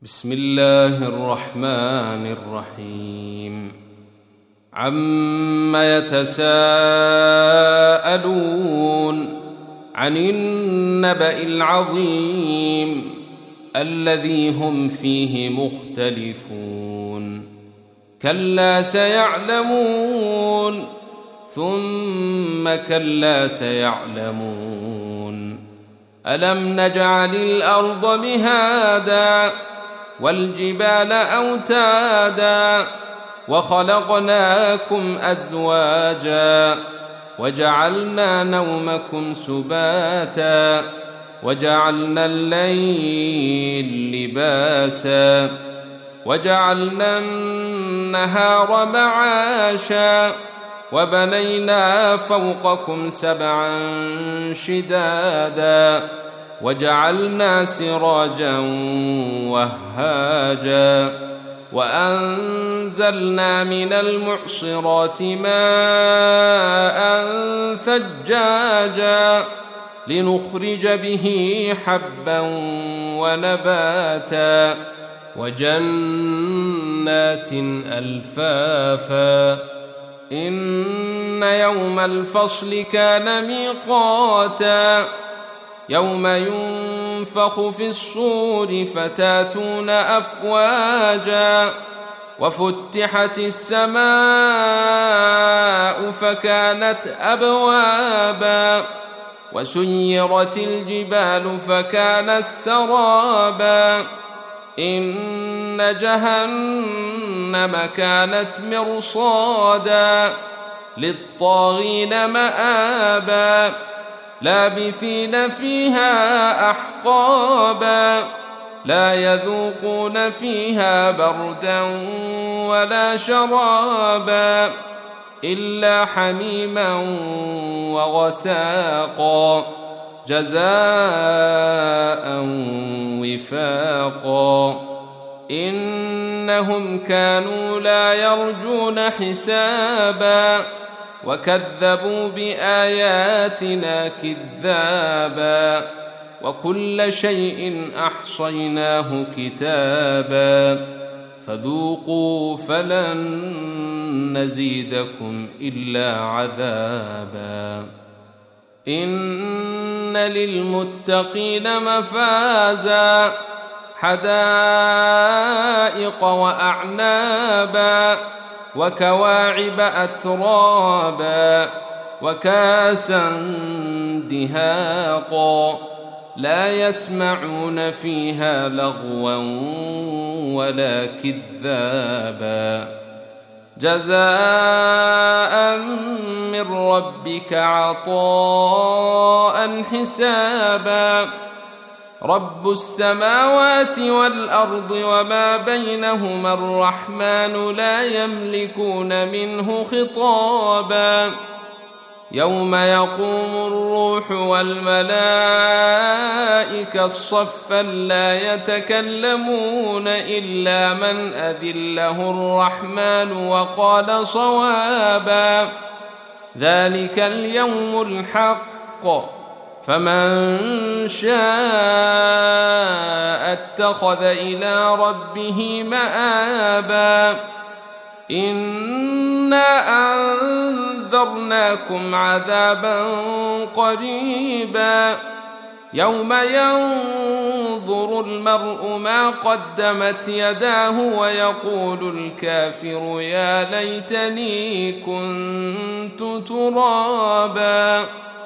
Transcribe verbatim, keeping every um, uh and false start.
بسم الله الرحمن الرحيم عم يتساءلون عن النبأ العظيم الذي هم فيه مختلفون كلا سيعلمون ثم كلا سيعلمون ألم نجعل الأرض مهادا والجبال أوتادا وخلقناكم أزواجا وجعلنا نومكم سباتا وجعلنا الليل لباسا وجعلنا النهار معاشا وبنينا فوقكم سبعا شدادا وجعلنا سراجا وهاجا وأنزلنا من المعصرات ماء ثجاجا لنخرج به حبا ونباتا وجنات ألفافا إن يوم الفصل كان ميقاتا يوم ينفخ في الصور فتاتون أفواجا وفتحت السماء فكانت أبوابا وسيرت الجبال فكانت سرابا إن جهنم كانت مرصادا للطاغين مآبا لابثين فيها أحقابا لا يذوقون فيها بردا ولا شرابا إلا حميما وغساقا جزاء وفاقا إنهم كانوا لا يرجون حسابا وكذبوا بآياتنا كذابا وكل شيء أحصيناه كتابا فذوقوا فلن نزيدكم إلا عذابا إن للمتقين مفازا حدائق وأعنابا وكواعب أترابا وكاسا دهاقا لا يسمعون فيها لغوا ولا كذابا جزاء من ربك عطاء حسابا رب السماوات والأرض وما بينهما الرحمن لا يملكون منه خطابا يوم يقوم الروح والملائكة صفا لا يتكلمون إلا من أذن له الرحمن وقال صوابا ذلك اليوم الحق فمن شاء اتخذ إلى ربه مآبا إنا أنذرناكم عذابا قريبا يوم ينظر المرء ما قدمت يداه ويقول الكافر يا ليتني كنت ترابا